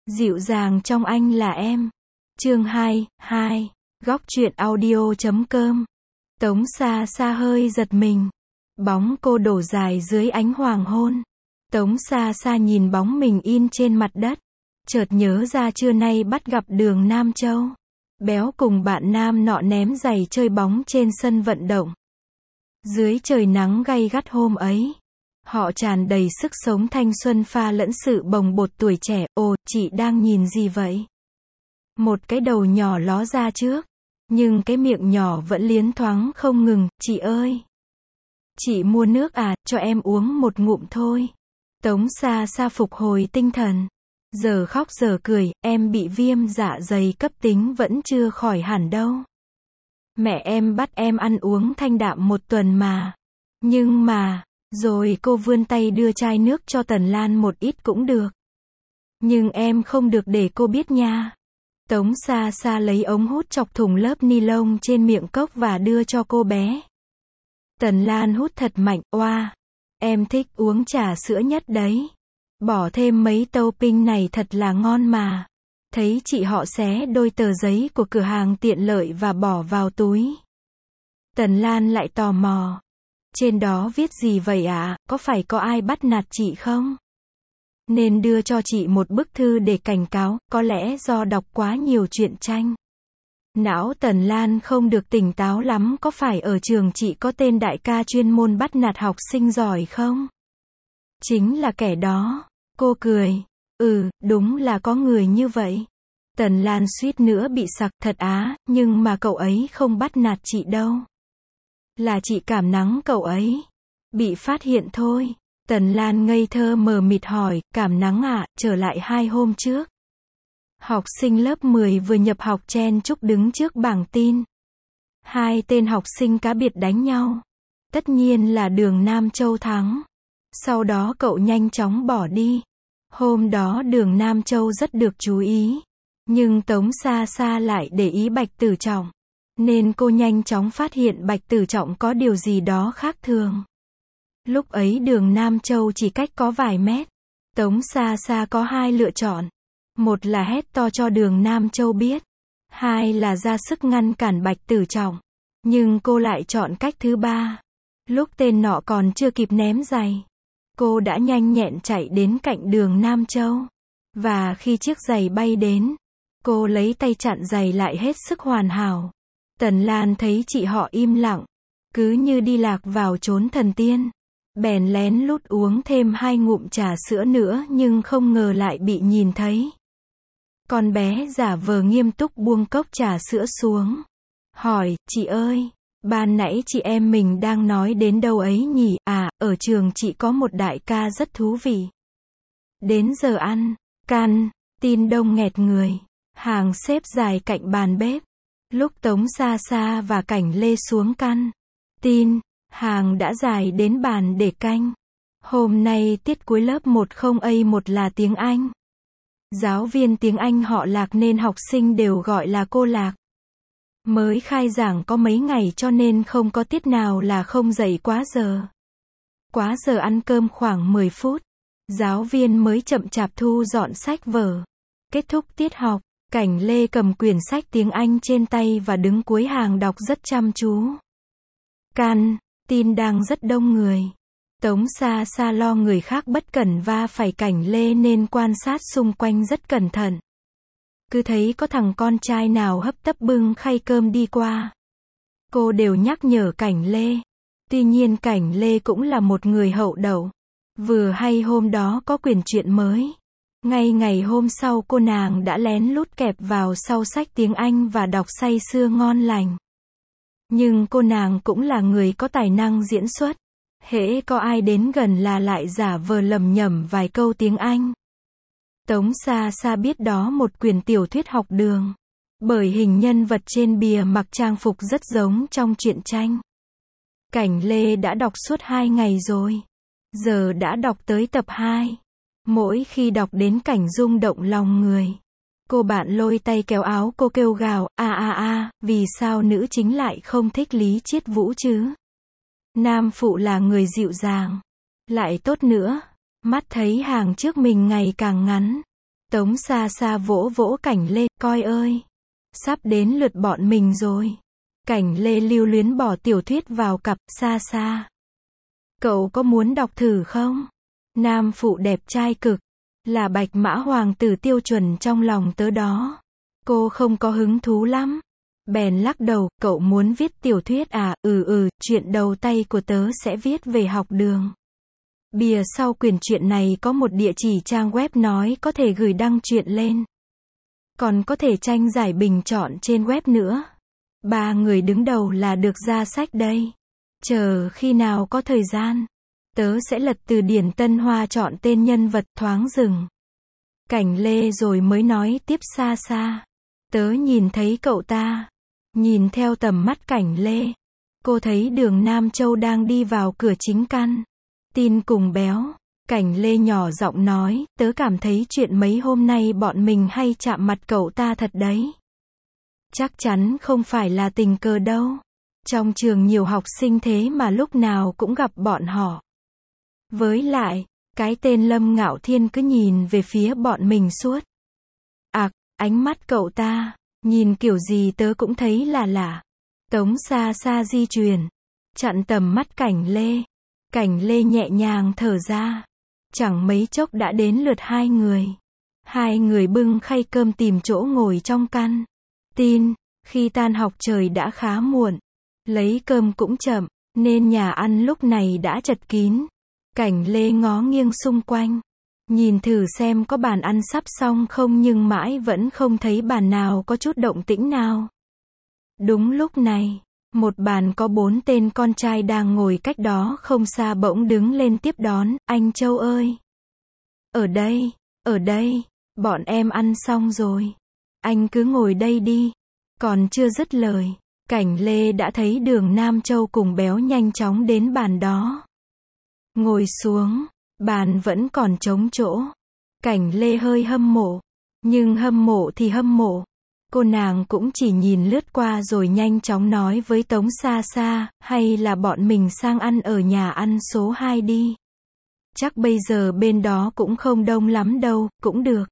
Dịu dàng trong anh là em. Chương 2. Góc truyện audio.com. Tống Sa Sa hơi giật mình. Bóng cô đổ dài dưới ánh hoàng hôn. Tống Sa Sa nhìn bóng mình in trên mặt đất. Chợt nhớ ra trưa nay bắt gặp Đường Nam Châu. Béo cùng bạn nam nọ ném giày chơi bóng trên sân vận động. Dưới trời nắng gay gắt hôm ấy, họ tràn đầy sức sống thanh xuân pha lẫn sự bồng bột tuổi trẻ. Ồ, chị đang nhìn gì vậy? Một cái đầu nhỏ ló ra trước, nhưng cái miệng nhỏ vẫn liến thoáng không ngừng. Chị ơi! Chị mua nước à, cho em uống một ngụm thôi. Tống Sa Sa phục hồi tinh thần. Giờ khóc giờ cười, em bị viêm dạ dày cấp tính vẫn chưa khỏi hẳn đâu. Mẹ em bắt em ăn uống thanh đạm 1 tuần mà. Nhưng mà, rồi cô vươn tay đưa chai nước cho Tần Lan một ít cũng được. Nhưng em không được để cô biết nha. Tống Sa Sa lấy ống hút chọc thủng lớp ni lông trên miệng cốc và đưa cho cô bé. Tần Lan hút thật mạnh. Oa, em thích uống trà sữa nhất đấy. Bỏ thêm mấy topping này thật là ngon mà. Thấy chị họ xé đôi tờ giấy của cửa hàng tiện lợi và bỏ vào túi. Tần Lan lại tò mò. Trên đó viết gì vậy ạ? Có phải có ai bắt nạt chị không? Nên đưa cho chị một bức thư để cảnh cáo, có lẽ do đọc quá nhiều truyện tranh. Não Tần Lan không được tỉnh táo lắm. Có phải ở trường chị có tên đại ca chuyên môn bắt nạt học sinh giỏi không? Chính là kẻ đó. Cô cười. Đúng là có người như vậy. Tần Lan suýt nữa bị sặc. Thật á, nhưng mà cậu ấy không bắt nạt chị đâu. Là chị cảm nắng cậu ấy. Bị phát hiện thôi. Tần Lan ngây thơ mờ mịt hỏi, cảm nắng à? Trở lại 2 hôm trước. Học sinh lớp 10 vừa nhập học chen chúc đứng trước bảng tin. 2 tên học sinh cá biệt đánh nhau. Tất nhiên là Đường Nam Châu thắng. Sau đó cậu nhanh chóng bỏ đi. Hôm đó Đường Nam Châu rất được chú ý. Nhưng Tống Sa Sa lại để ý Bạch Tử Trọng. Nên cô nhanh chóng phát hiện Bạch Tử Trọng có điều gì đó khác thường. Lúc ấy Đường Nam Châu chỉ cách có vài mét. Tống Sa Sa có 2 lựa chọn. Một là hét to cho Đường Nam Châu biết. 2 là ra sức ngăn cản Bạch Tử Trọng. Nhưng cô lại chọn cách thứ 3. Lúc tên nọ còn chưa kịp ném giày, cô đã nhanh nhẹn chạy đến cạnh Đường Nam Châu. Và khi chiếc giày bay đến, cô lấy tay chặn giày lại hết sức hoàn hảo. Tần Lan thấy chị họ im lặng, cứ như đi lạc vào chốn thần tiên. Bèn lén lút uống thêm 2 ngụm trà sữa nữa nhưng không ngờ lại bị nhìn thấy. Con bé giả vờ nghiêm túc buông cốc trà sữa xuống. Hỏi, chị ơi, ban nãy chị em mình đang nói đến đâu ấy nhỉ? À, ở trường chị có một đại ca rất thú vị. Đến giờ ăn, tin đông nghẹt người. Hàng xếp dài cạnh bàn bếp. Lúc Tống Sa Sa và Cảnh Lê xuống tin, hàng đã dài đến bàn để canh. Hôm nay tiết cuối lớp 10A1 là tiếng Anh. Giáo viên tiếng Anh họ Lạc nên học sinh đều gọi là cô Lạc. Mới khai giảng có mấy ngày cho nên không có tiết nào là không dậy quá giờ. Quá giờ ăn cơm khoảng 10 phút. Giáo viên mới chậm chạp thu dọn sách vở. Kết thúc tiết học, Cảnh Lê cầm quyển sách tiếng Anh trên tay và đứng cuối hàng đọc rất chăm chú. Tin đang rất đông người. Tống Sa Sa lo người khác bất cẩn va phải Cảnh Lê nên quan sát xung quanh rất cẩn thận. Cứ thấy có thằng con trai nào hấp tấp bưng khay cơm đi qua, cô đều nhắc nhở Cảnh Lê. Tuy nhiên Cảnh Lê cũng là một người hậu đậu. Vừa hay hôm đó có quyển truyện mới. Ngay ngày hôm sau cô nàng đã lén lút kẹp vào sau sách tiếng Anh và đọc say sưa ngon lành. Nhưng cô nàng cũng là người có tài năng diễn xuất. Hễ có ai đến gần là lại giả vờ lẩm nhẩm vài câu tiếng Anh. Tống Sa Sa biết đó một quyển tiểu thuyết học đường. Bởi hình nhân vật trên bìa mặc trang phục rất giống trong truyện tranh. Cảnh Lê đã đọc suốt 2 ngày rồi. Giờ đã đọc tới tập 2. Mỗi khi đọc đến cảnh rung động lòng người, cô bạn lôi tay kéo áo cô kêu gào, vì sao nữ chính lại không thích Lý Chiết Vũ chứ? Nam phụ là người dịu dàng, lại tốt nữa. Mắt thấy hàng trước mình ngày càng ngắn. Tống Sa Sa vỗ vỗ Cảnh Lê, coi ơi. Sắp đến lượt bọn mình rồi. Cảnh Lê lưu luyến bỏ tiểu thuyết vào cặp, Sa Sa. Cậu có muốn đọc thử không? Nam phụ đẹp trai cực. Là bạch mã hoàng tử tiêu chuẩn trong lòng tớ đó. Cô không có hứng thú lắm. Bèn lắc đầu, cậu muốn viết tiểu thuyết à? Chuyện đầu tay của tớ sẽ viết về học đường. Bìa sau quyển truyện này có một địa chỉ trang web nói có thể gửi đăng truyện lên. Còn có thể tranh giải bình chọn trên web nữa. 3 người đứng đầu là được ra sách đây. Chờ khi nào có thời gian, tớ sẽ lật từ điển Tân Hoa chọn tên nhân vật. Thoáng dừng Cảnh Lê rồi mới nói tiếp, Sa Sa. Tớ nhìn thấy cậu ta. Nhìn theo tầm mắt Cảnh Lê, cô thấy Đường Nam Châu đang đi vào cửa chính căn tin cùng Béo. Cảnh Lê nhỏ giọng nói, tớ cảm thấy chuyện mấy hôm nay bọn mình hay chạm mặt cậu ta thật đấy. Chắc chắn không phải là tình cờ đâu. Trong trường nhiều học sinh thế mà lúc nào cũng gặp bọn họ. Với lại, cái tên Lâm Ngạo Thiên cứ nhìn về phía bọn mình suốt. Ánh mắt cậu ta, nhìn kiểu gì tớ cũng thấy là lạ. Tống Sa Sa di chuyển, chặn tầm mắt Cảnh Lê. Cảnh Lê nhẹ nhàng thở ra. Chẳng mấy chốc đã đến lượt 2 người. 2 người bưng khay cơm tìm chỗ ngồi trong căn tin. Khi tan học trời đã khá muộn. Lấy cơm cũng chậm, nên nhà ăn lúc này đã chật kín. Cảnh Lê ngó nghiêng xung quanh. Nhìn thử xem có bàn ăn sắp xong không, nhưng mãi vẫn không thấy bàn nào có chút động tĩnh nào. Đúng lúc này, một bàn có 4 tên con trai đang ngồi cách đó không xa bỗng đứng lên tiếp đón, anh Châu ơi. Ở đây, bọn em ăn xong rồi. Anh cứ ngồi đây đi. Còn chưa dứt lời, Cảnh Lê đã thấy Đường Nam Châu cùng Béo nhanh chóng đến bàn đó. Ngồi xuống, bàn vẫn còn trống chỗ. Cảnh Lê hơi hâm mộ. Nhưng hâm mộ thì hâm mộ. Cô nàng cũng chỉ nhìn lướt qua rồi nhanh chóng nói với Tống Sa Sa, hay là bọn mình sang ăn ở nhà ăn số 2 đi. Chắc bây giờ bên đó cũng không đông lắm đâu, cũng được.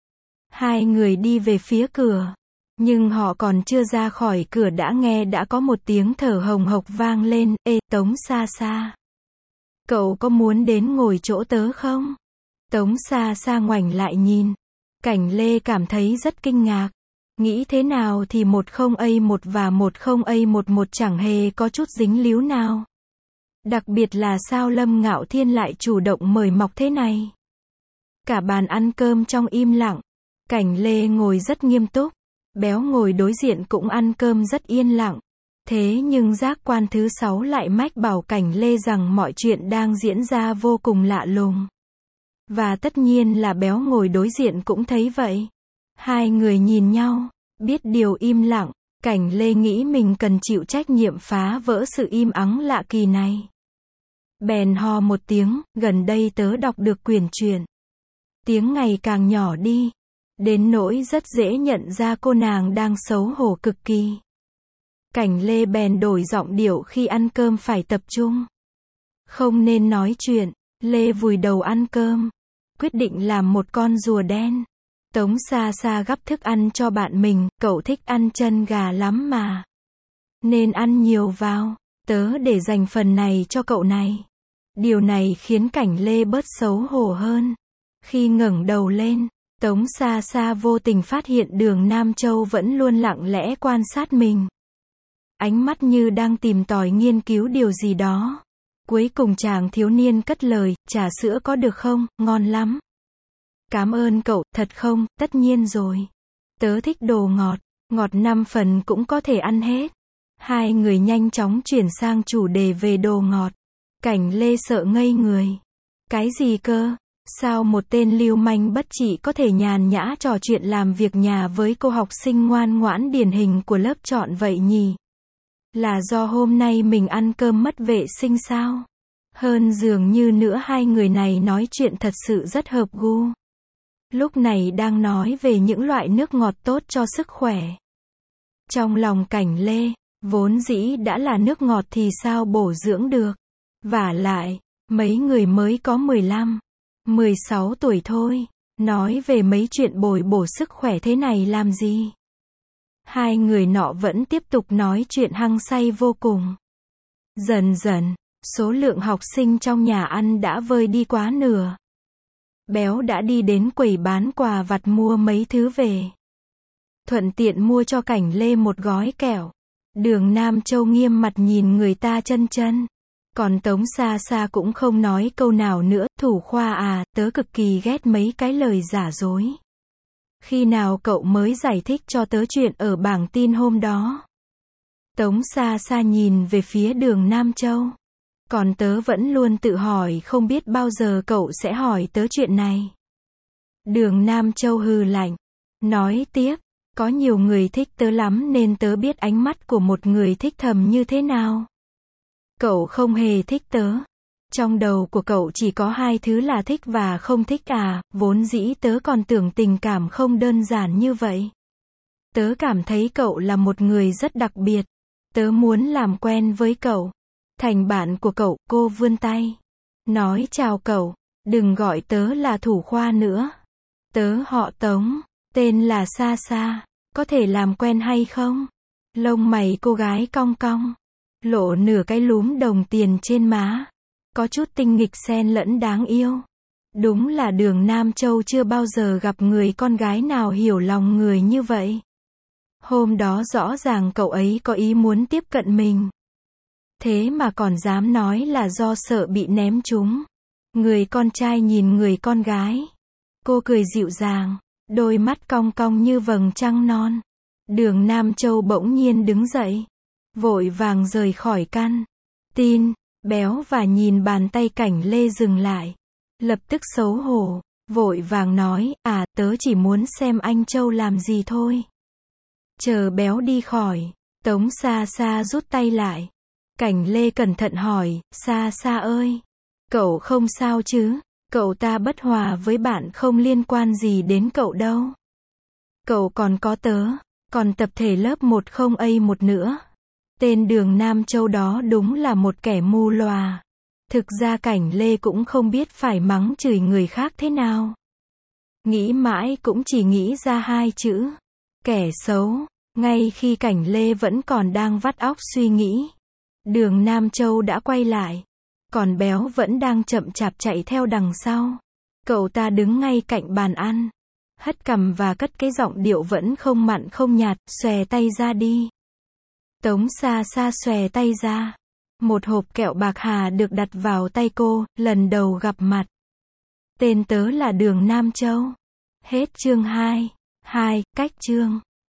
2 người đi về phía cửa. Nhưng họ còn chưa ra khỏi cửa đã có một tiếng thở hồng hộc vang lên, ê, Tống Sa Sa. Cậu có muốn đến ngồi chỗ tớ không? Tống Sa Sa ngoảnh lại nhìn. Cảnh Lê cảm thấy rất kinh ngạc. Nghĩ thế nào thì 10A1 và 10A11 chẳng hề có chút dính líu nào. Đặc biệt là sao Lâm Ngạo Thiên lại chủ động mời mọc thế này. Cả bàn ăn cơm trong im lặng. Cảnh Lê ngồi rất nghiêm túc. Béo ngồi đối diện cũng ăn cơm rất yên lặng. Thế nhưng giác quan thứ 6 lại mách bảo Cảnh Lê rằng mọi chuyện đang diễn ra vô cùng lạ lùng. Và tất nhiên là Béo ngồi đối diện cũng thấy vậy. 2 người nhìn nhau, biết điều im lặng. Cảnh Lê nghĩ mình cần chịu trách nhiệm phá vỡ sự im ắng lạ kỳ này. Bèn hò một tiếng, gần đây tớ đọc được quyển truyện. Tiếng ngày càng nhỏ đi. Đến nỗi rất dễ nhận ra cô nàng đang xấu hổ cực kỳ. Cảnh Lê bèn đổi giọng điệu, khi ăn cơm phải tập trung. Không nên nói chuyện. Lê vùi đầu ăn cơm. Quyết định làm một con rùa đen. Tống Sa Sa gắp thức ăn cho bạn mình, cậu thích ăn chân gà lắm mà. Nên ăn nhiều vào. Tớ để dành phần này cho cậu này. Điều này khiến Cảnh Lê bớt xấu hổ hơn. Khi ngẩng đầu lên, Tống Sa Sa vô tình phát hiện Đường Nam Châu vẫn luôn lặng lẽ quan sát mình. Ánh mắt như đang tìm tòi nghiên cứu điều gì đó. Cuối cùng chàng thiếu niên cất lời, trà sữa có được không, ngon lắm. Cảm ơn cậu, thật không, tất nhiên rồi. Tớ thích đồ ngọt, ngọt 5 phần cũng có thể ăn hết. 2 người nhanh chóng chuyển sang chủ đề về đồ ngọt. Cảnh Lê sợ ngây người. Cái gì cơ? Sao một tên lưu manh bất trị có thể nhàn nhã trò chuyện làm việc nhà với cô học sinh ngoan ngoãn điển hình của lớp chọn vậy nhỉ? Là do hôm nay mình ăn cơm mất vệ sinh sao? Hơn dường như nữa 2 người này nói chuyện thật sự rất hợp gu. Lúc này đang nói về những loại nước ngọt tốt cho sức khỏe. Trong lòng Cảnh Lê, vốn dĩ đã là nước ngọt thì sao bổ dưỡng được. Vả lại, mấy người mới có 15, 16 tuổi thôi. Nói về mấy chuyện bồi bổ sức khỏe thế này làm gì? Hai người nọ vẫn tiếp tục nói chuyện hăng say vô cùng. Dần dần, số lượng học sinh trong nhà ăn đã vơi đi quá nửa. Béo đã đi đến quầy bán quà vặt mua mấy thứ về. Thuận tiện mua cho Cảnh Lê một gói kẹo. Đường Nam Châu nghiêm mặt nhìn người ta chân chân. Còn Tống Sa Sa cũng không nói câu nào nữa. Thủ khoa à, tớ cực kỳ ghét mấy cái lời giả dối. Khi nào cậu mới giải thích cho tớ chuyện ở bảng tin hôm đó? Tống Sa Sa nhìn về phía đường Nam Châu. Còn tớ vẫn luôn tự hỏi không biết bao giờ cậu sẽ hỏi tớ chuyện này. Đường Nam Châu hừ lạnh. Nói tiếp, có nhiều người thích tớ lắm nên tớ biết ánh mắt của một người thích thầm như thế nào. Cậu không hề thích tớ. Trong đầu của cậu chỉ có hai thứ là thích và không thích à, vốn dĩ tớ còn tưởng tình cảm không đơn giản như vậy. Tớ cảm thấy cậu là một người rất đặc biệt. Tớ muốn làm quen với cậu. Thành bạn của cậu, cô vươn tay. Nói chào cậu, đừng gọi tớ là Thủ Khoa nữa. Tớ họ Tống, tên là Sa Sa, có thể làm quen hay không? Lông mày cô gái cong cong, lộ nửa cái lúm đồng tiền trên má. Có chút tinh nghịch xen lẫn đáng yêu. Đúng là đường Nam Châu chưa bao giờ gặp người con gái nào hiểu lòng người như vậy. Hôm đó rõ ràng cậu ấy có ý muốn tiếp cận mình. Thế mà còn dám nói là do sợ bị ném trúng. Người con trai nhìn người con gái. Cô cười dịu dàng, đôi mắt cong cong như vầng trăng non. Đường Nam Châu bỗng nhiên đứng dậy, vội vàng rời khỏi căn tin. Béo và nhìn bàn tay Cảnh Lê dừng lại. Lập tức xấu hổ, vội vàng nói, à, tớ chỉ muốn xem anh Châu làm gì thôi. Chờ Béo đi khỏi, Tống Sa Sa rút tay lại. Cảnh Lê cẩn thận hỏi, Sa Sa ơi, cậu không sao chứ? Cậu ta bất hòa với bạn không liên quan gì đến cậu đâu. Cậu còn có tớ, còn tập thể lớp 10A1 nữa. Tên đường Nam Châu đó đúng là một kẻ mù lòa. Thực ra Cảnh Lê cũng không biết phải mắng chửi người khác thế nào. Nghĩ mãi cũng chỉ nghĩ ra hai chữ. Kẻ xấu. Ngay khi Cảnh Lê vẫn còn đang vắt óc suy nghĩ, đường Nam Châu đã quay lại. Còn Béo vẫn đang chậm chạp chạy theo đằng sau. Cậu ta đứng ngay cạnh bàn ăn, hất cằm và cất cái giọng điệu vẫn không mặn không nhạt, xòe tay ra đi. Tống Sa Sa xòe tay ra. Một hộp kẹo bạc hà được đặt vào tay cô, lần đầu gặp mặt. Tên tớ là đường Nam Châu. Hết chương 2. Cách chương